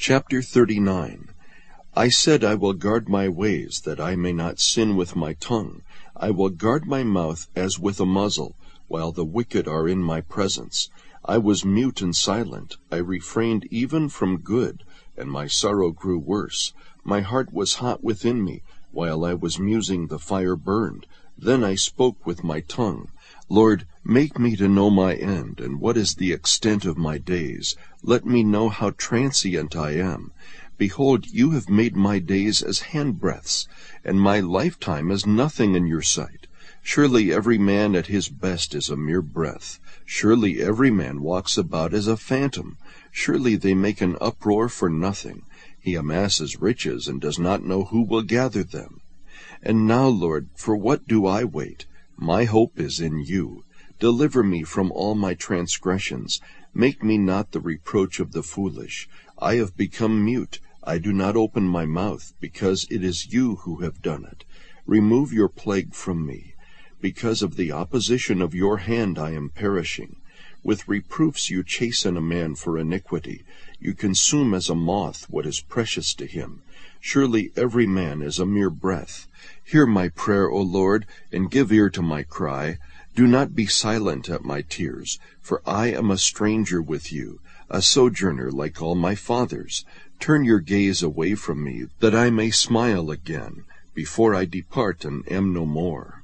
Chapter 39. I said, I will guard my ways, that I may not sin with my tongue. I will guard my mouth as with a muzzle, while the wicked are in my presence. I was mute and silent. I refrained even from good, and my sorrow grew worse. My heart was hot within me. While I was musing, the fire burned. Then I spoke with my tongue. Lord, make me to know my end, and what is the extent of my days. Let me know how transient I am. Behold, you have made my days as handbreadths, and my lifetime as nothing in your sight. Surely every man at his best is a mere breath. Surely every man walks about as a phantom. Surely they make an uproar for nothing. He amasses riches and does not know who will gather them. And now, Lord, for what do I wait? My hope is in you. Deliver me from all my transgressions. Make me not the reproach of the foolish. I have become mute. I do not open my mouth, because it is you who have done it. Remove your plague from me. Because of the opposition of your hand I am perishing. With reproofs you chasten a man for iniquity. You consume as a moth what is precious to him. Surely every man is a mere breath. Hear my prayer, O Lord, and give ear to my cry. Do not be silent at my tears, for I am a stranger with you, a sojourner like all my fathers. Turn your gaze away from me, that I may smile again, before I depart and am no more.